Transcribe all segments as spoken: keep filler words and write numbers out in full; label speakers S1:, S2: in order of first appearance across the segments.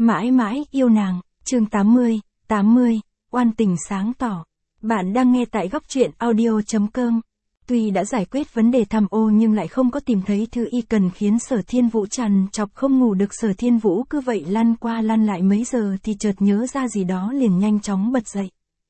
S1: Mãi mãi yêu nàng, chương tám mươi, tám mươi, oan tình sáng tỏ. Bạn đang nghe tại góc truyện audio.com. Tuy đã giải quyết vấn đề tham ô nhưng lại không có tìm thấy thứ y cần khiến Sở Thiên Vũ trằn trọc không ngủ được. Sở Thiên Vũ cứ vậy lăn qua lăn lại mấy giờ thì chợt nhớ ra gì đó liền nhanh chóng bật dậy.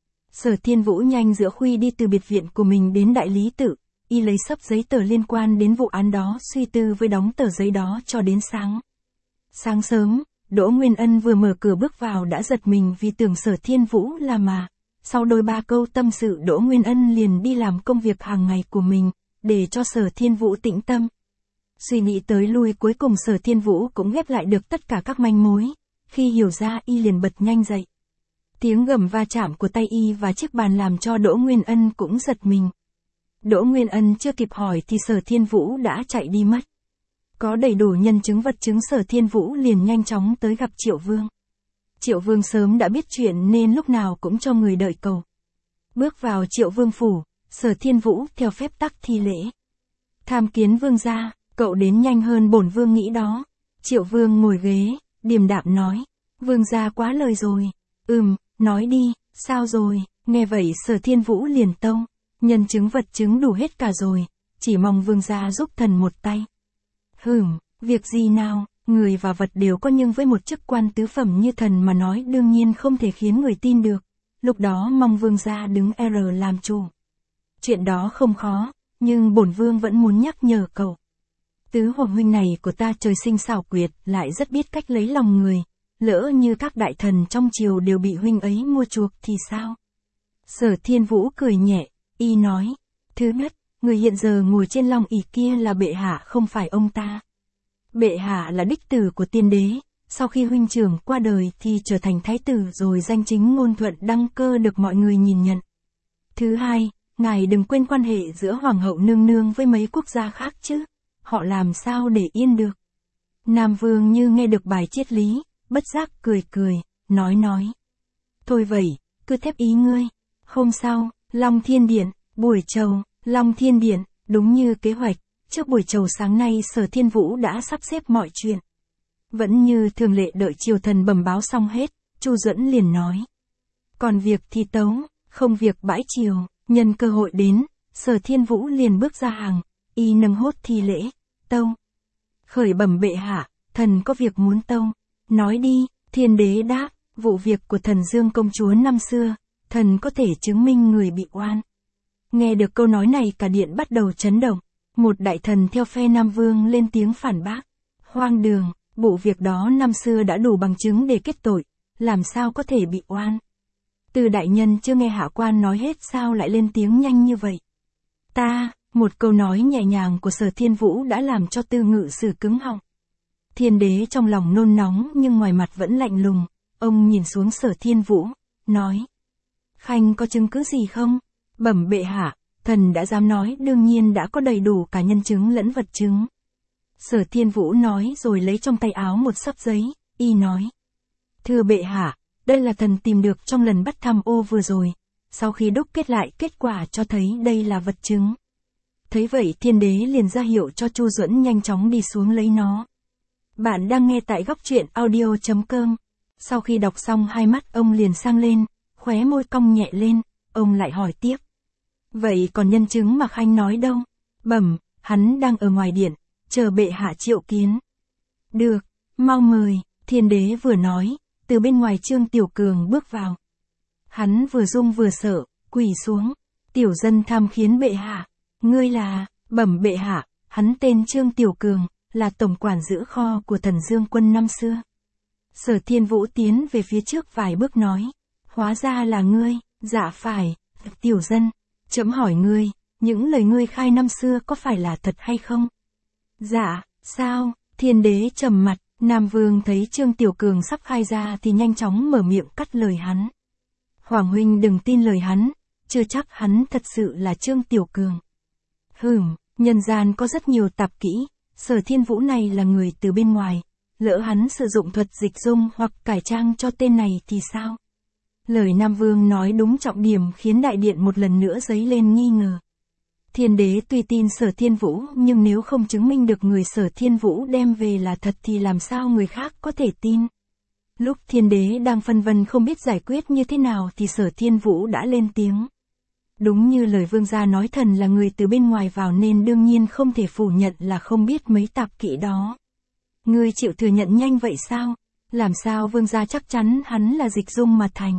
S1: Sở Thiên Vũ nhanh giữa khuya đi từ biệt viện của mình đến đại lý tự, y lấy xấp giấy tờ liên quan đến vụ án đó suy tư với đóng tờ giấy đó cho đến sáng. Sáng sớm, Đỗ Nguyên Ân vừa mở cửa bước vào đã giật mình vì tưởng Sở Thiên Vũ là mà. Sau đôi ba câu tâm sự Đỗ Nguyên Ân liền đi làm công việc hàng ngày của mình, để cho Sở Thiên Vũ tĩnh tâm. Suy nghĩ tới lui cuối cùng Sở Thiên Vũ cũng ghép lại được tất cả các manh mối, khi hiểu ra y liền bật nhanh dậy. Tiếng gầm va chạm của tay y và chiếc bàn làm cho Đỗ Nguyên Ân cũng giật mình. Đỗ Nguyên Ân chưa kịp hỏi thì Sở Thiên Vũ đã chạy đi mất. Có đầy đủ nhân chứng vật chứng Sở Thiên Vũ liền nhanh chóng tới gặp Triệu Vương. Triệu Vương sớm đã biết chuyện nên lúc nào cũng cho người đợi cầu. Bước vào Triệu Vương phủ, Sở Thiên Vũ theo phép tắc thi lễ. Tham kiến vương gia, cậu đến nhanh hơn bổn vương nghĩ đó. Triệu Vương ngồi ghế, điềm đạm nói. Vương gia quá lời rồi. Ừm, nói đi, sao rồi? Nghe vậy Sở Thiên Vũ liền tông. Nhân chứng vật chứng đủ hết cả rồi, chỉ mong vương gia giúp thần một tay. Hửm, việc gì nào, người và vật đều có nhưng với một chức quan tứ phẩm như thần mà nói đương nhiên không thể khiến người tin được. Lúc đó mong vương gia đứng R làm chủ. Chuyện đó không khó, nhưng bổn vương vẫn muốn nhắc nhở cậu. Tứ hoàng huynh này của ta trời sinh xảo quyệt, lại rất biết cách lấy lòng người. Lỡ như các đại thần trong triều đều bị huynh ấy mua chuộc thì sao? Sở Thiên Vũ cười nhẹ, y nói. Thứ nhất, người hiện giờ ngồi trên long ỷ kia là bệ hạ không phải ông ta. Bệ hạ là đích tử của tiên đế, sau khi huynh trưởng qua đời thì trở thành thái tử rồi danh chính ngôn thuận đăng cơ được mọi người nhìn nhận. Thứ hai, ngài đừng quên quan hệ giữa hoàng hậu nương nương với mấy quốc gia khác chứ, họ làm sao để yên được. Nam Vương như nghe được bài triết lý, bất giác cười cười, nói nói. Thôi vậy, cứ thép ý ngươi. Hôm sau, Long Thiên Điện, buổi chầu, Long Thiên Điện, đúng như kế hoạch, trước buổi chầu sáng nay Sở Thiên Vũ đã sắp xếp mọi chuyện. Vẫn như thường lệ đợi triều thần bẩm báo xong hết, Chu Duẫn liền nói. Còn việc thì tấu, không việc bãi triều, nhân cơ hội đến, Sở Thiên Vũ liền bước ra hàng, y nâng hốt thi lễ, tâu. Khởi bẩm bệ hạ, thần có việc muốn tâu, nói đi, Thiên đế đáp, vụ việc của thần Dương công chúa năm xưa, thần có thể chứng minh người bị oan. Nghe được câu nói này cả điện bắt đầu chấn động, một đại thần theo phe Nam Vương lên tiếng phản bác. Hoang đường, vụ việc đó năm xưa đã đủ bằng chứng để kết tội, làm sao có thể bị oan. Từ đại nhân chưa nghe hạ quan nói hết sao lại lên tiếng nhanh như vậy. Ta, một câu nói nhẹ nhàng của Sở Thiên Vũ đã làm cho Tư Ngự Sử cứng họng. Thiên đế trong lòng nôn nóng nhưng ngoài mặt vẫn lạnh lùng, ông nhìn xuống Sở Thiên Vũ, nói. Khanh có chứng cứ gì không? Bẩm bệ hạ, thần đã dám nói đương nhiên đã có đầy đủ cả nhân chứng lẫn vật chứng. Sở Thiên Vũ nói rồi lấy trong tay áo một xấp giấy, y nói. Thưa bệ hạ, đây là thần tìm được trong lần bắt tham ô vừa rồi, sau khi đúc kết lại kết quả cho thấy đây là vật chứng. Thấy vậy thiên đế liền ra hiệu cho Chu Duẫn nhanh chóng đi xuống lấy nó. Bạn đang nghe tại góc truyện audio.com. Sau khi đọc xong hai mắt ông liền sang lên, khóe môi cong nhẹ lên, ông lại hỏi tiếp. Vậy còn nhân chứng mà Khanh nói đâu? Bẩm, hắn đang ở ngoài điện, chờ bệ hạ triệu kiến. Được, mau mời, thiên đế vừa nói, từ bên ngoài Trương Tiểu Cường bước vào. Hắn vừa run vừa sợ, quỳ xuống. Tiểu dân tham khiến bệ hạ. Ngươi là, bẩm bệ hạ, hắn tên Trương Tiểu Cường, là tổng quản giữ kho của thần Dương quân năm xưa. Sở Thiên Vũ tiến về phía trước vài bước nói. Hóa ra là ngươi, dạ phải, tiểu dân. Trẫm hỏi ngươi, những lời ngươi khai năm xưa có phải là thật hay không? Dạ, sao? Thiên đế trầm mặt, Nam Vương thấy Trương Tiểu Cường sắp khai ra thì nhanh chóng mở miệng cắt lời hắn. Hoàng huynh đừng tin lời hắn, chưa chắc hắn thật sự là Trương Tiểu Cường. Hửm, nhân gian có rất nhiều tạp kỹ, Sở Thiên Vũ này là người từ bên ngoài, lỡ hắn sử dụng thuật dịch dung hoặc cải trang cho tên này thì sao? Lời Nam Vương nói đúng trọng điểm khiến đại điện một lần nữa dấy lên nghi ngờ. Thiên đế tuy tin Sở Thiên Vũ nhưng nếu không chứng minh được người Sở Thiên Vũ đem về là thật thì làm sao người khác có thể tin. Lúc thiên đế đang phân vân không biết giải quyết như thế nào thì Sở Thiên Vũ đã lên tiếng. Đúng như lời vương gia nói, thần là người từ bên ngoài vào nên đương nhiên không thể phủ nhận là không biết mấy tạp kỹ đó. Ngươi chịu thừa nhận nhanh vậy sao? Làm sao vương gia chắc chắn hắn là dịch dung mà thành?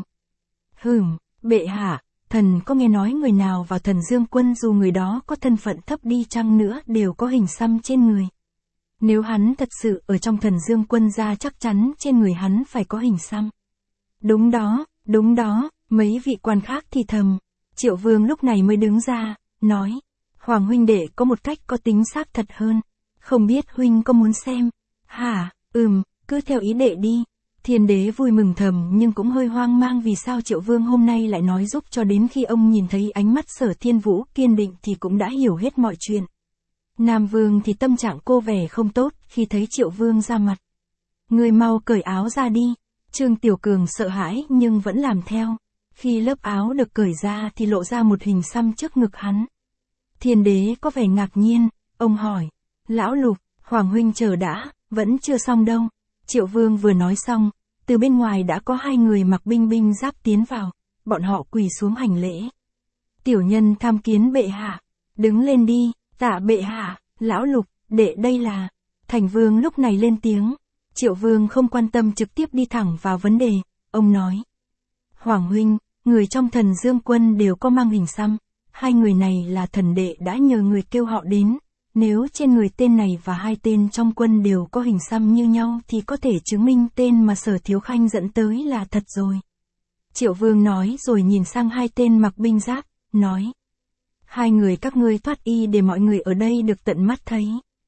S1: Hừm, bệ hạ, thần có nghe nói người nào vào Thần Dương quân dù người đó có thân phận thấp đi chăng nữa đều có hình xăm trên người. Nếu hắn thật sự ở trong Thần Dương quân gia chắc chắn trên người hắn phải có hình xăm. Đúng đó, đúng đó, mấy vị quan khác thì thầm. Triệu Vương lúc này mới đứng ra, nói. Hoàng huynh đệ có một cách có tính xác thật hơn. Không biết huynh có muốn xem? Hả, ừm, cứ theo ý đệ đi. Thiên đế vui mừng thầm nhưng cũng hơi hoang mang vì sao Triệu Vương hôm nay lại nói giúp, cho đến khi ông nhìn thấy ánh mắt Sở Thiên Vũ kiên định thì cũng đã hiểu hết mọi chuyện. Nam Vương thì tâm trạng cô vẻ không tốt khi thấy Triệu Vương ra mặt. Người mau cởi áo ra đi. Trương Tiểu Cường sợ hãi nhưng vẫn làm theo. Khi lớp áo được cởi ra thì lộ ra một hình xăm trước ngực hắn. Thiên đế có vẻ ngạc nhiên, ông hỏi. Lão Lục, Hoàng huynh chờ đã, vẫn chưa xong đâu. Triệu Vương vừa nói xong, từ bên ngoài đã có hai người mặc binh binh giáp tiến vào, bọn họ quỳ xuống hành lễ. Tiểu nhân tham kiến bệ hạ, đứng lên đi, tạ bệ hạ, lão Lục, đệ đây là. Thành Vương lúc này lên tiếng. Triệu Vương không quan tâm, trực tiếp đi thẳng vào vấn đề, ông nói. Hoàng huynh, người trong Thần Dương quân đều có mang hình xăm, hai người này là thần đệ đã nhờ người kêu họ đến. Nếu trên người tên này và hai tên trong quân đều có hình xăm như nhau thì có thể chứng minh tên mà Sở Thiếu Khanh dẫn tới là thật rồi. Triệu Vương nói rồi nhìn sang hai tên mặc binh giáp, nói. Hai người các ngươi thoát y để mọi người ở đây được tận mắt thấy.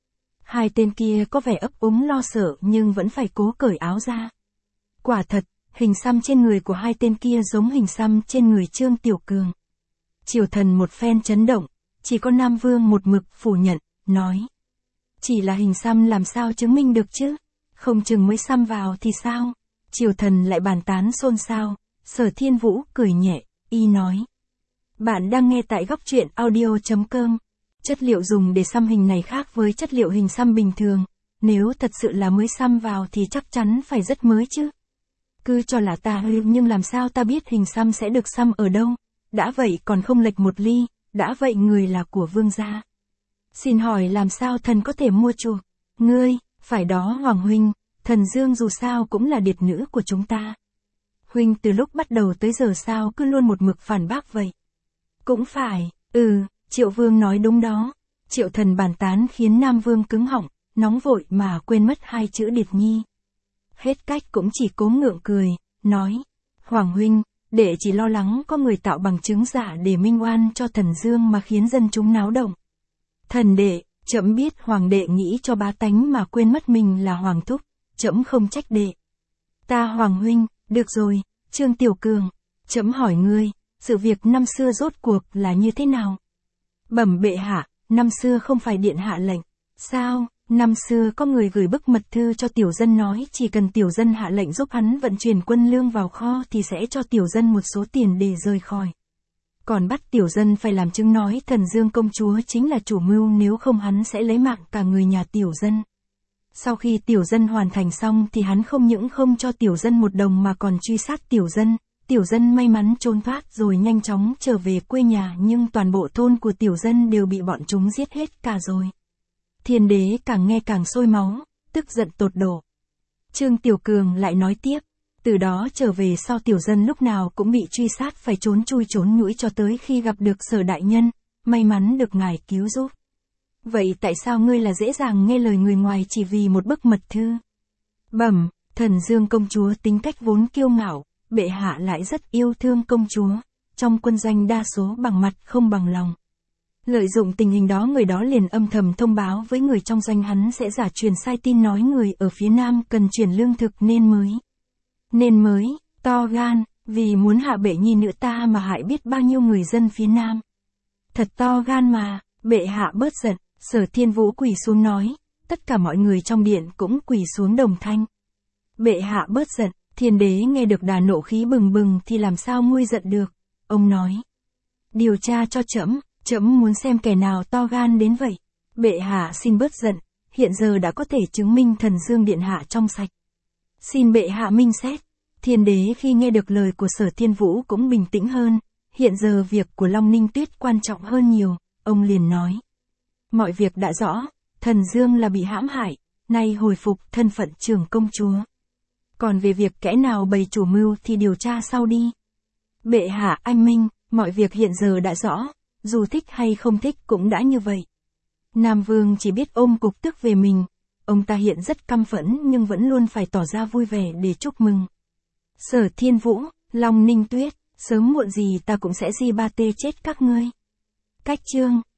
S1: Hai tên kia có vẻ ấp úng lo sợ nhưng vẫn phải cố cởi áo ra. Quả thật, hình xăm trên người của hai tên kia giống hình xăm trên người Trương Tiểu Cường. Triều thần một phen chấn động, chỉ có Nam Vương một mực phủ nhận, nói. Chỉ là hình xăm làm sao chứng minh được chứ? Không chừng mới xăm vào thì sao? Triều thần lại bàn tán xôn xao. Sở Thiên Vũ cười nhẹ, y nói. Bạn đang nghe tại góc truyện audio chấm com. Chất liệu dùng để xăm hình này khác với chất liệu hình xăm bình thường. Nếu thật sự là mới xăm vào thì chắc chắn phải rất mới chứ. Cứ cho là ta hư nhưng làm sao ta biết hình xăm sẽ được xăm ở đâu? Đã vậy còn không lệch một ly, đã vậy người là của vương gia. Xin hỏi làm sao thần có thể mua chuộc? Ngươi, phải đó Hoàng huynh, Thần Dương dù sao cũng là điệt nữ của chúng ta. Huynh từ lúc bắt đầu tới giờ sao cứ luôn một mực phản bác vậy? Cũng phải, ừ, Triệu Vương nói đúng đó. Triệu thần bàn tán khiến Nam Vương cứng họng, nóng vội mà quên mất hai chữ điệt nhi. Hết cách cũng chỉ cố ngượng cười, nói. Hoàng huynh, đệ chỉ lo lắng có người tạo bằng chứng giả để minh oan cho Thần Dương mà khiến dân chúng náo động. Thần đệ, trẫm biết hoàng đệ nghĩ cho bá tánh mà quên mất mình là hoàng thúc, trẫm không trách đệ. Ta Hoàng huynh, được rồi, Trương Tiểu Cường, trẫm hỏi ngươi, sự việc năm xưa rốt cuộc là như thế nào? Bẩm bệ hạ, năm xưa không phải điện hạ lệnh. Sao? Năm xưa có người gửi bức mật thư cho tiểu dân nói chỉ cần tiểu dân hạ lệnh giúp hắn vận chuyển quân lương vào kho thì sẽ cho tiểu dân một số tiền để rời khỏi. Còn bắt tiểu dân phải làm chứng nói Thần Dương công chúa chính là chủ mưu, nếu không hắn sẽ lấy mạng cả người nhà tiểu dân. Sau khi tiểu dân hoàn thành xong thì hắn không những không cho tiểu dân một đồng mà còn truy sát tiểu dân. Tiểu dân may mắn trốn thoát rồi nhanh chóng trở về quê nhà, nhưng toàn bộ thôn của tiểu dân đều bị bọn chúng giết hết cả rồi. Thiên đế càng nghe càng sôi máu, tức giận tột độ. Trương Tiểu Cường lại nói tiếp, từ đó trở về sau tiểu dân lúc nào cũng bị truy sát phải trốn chui trốn nhũi cho tới khi gặp được Sở đại nhân, may mắn được ngài cứu giúp. Vậy tại sao ngươi là dễ dàng nghe lời người ngoài chỉ vì một bức mật thư? Bẩm, Thần Dương công chúa tính cách vốn kiêu ngạo, bệ hạ lại rất yêu thương công chúa, trong quân doanh đa số bằng mặt không bằng lòng. Lợi dụng tình hình đó, người đó liền âm thầm thông báo với người trong doanh hắn sẽ giả truyền sai tin nói người ở phía nam cần chuyển lương thực nên mới. Nên mới, to gan, vì muốn hạ bệ nhi nữ ta mà hại biết bao nhiêu người dân phía nam. Thật to gan mà, bệ hạ bớt giận. Sở Thiên Vũ quỳ xuống nói, tất cả mọi người trong điện cũng quỳ xuống đồng thanh. Bệ hạ bớt giận. Thiên đế nghe được đà nộ khí bừng bừng thì làm sao nguôi giận được. Ông nói, điều tra cho trẫm, trẫm muốn xem kẻ nào to gan đến vậy. Bệ hạ xin bớt giận, hiện giờ đã có thể chứng minh Thần Dương điện hạ trong sạch. Xin bệ hạ minh xét. Thiên đế khi nghe được lời của Sở Thiên Vũ cũng bình tĩnh hơn, hiện giờ việc của Long Ninh Tuyết quan trọng hơn nhiều, ông liền nói. Mọi việc đã rõ, Thần Dương là bị hãm hại, nay hồi phục thân phận trưởng công chúa. Còn về việc kẻ nào bày chủ mưu thì điều tra sau đi. Bệ hạ anh minh, mọi việc hiện giờ đã rõ, dù thích hay không thích cũng đã như vậy. Nam Vương chỉ biết ôm cục tức về mình, ông ta hiện rất căm phẫn nhưng vẫn luôn phải tỏ ra vui vẻ để chúc mừng. Sở Thiên Vũ, Long Ninh Tuyết, sớm muộn gì ta cũng sẽ di ba tê chết các ngươi. Cách chương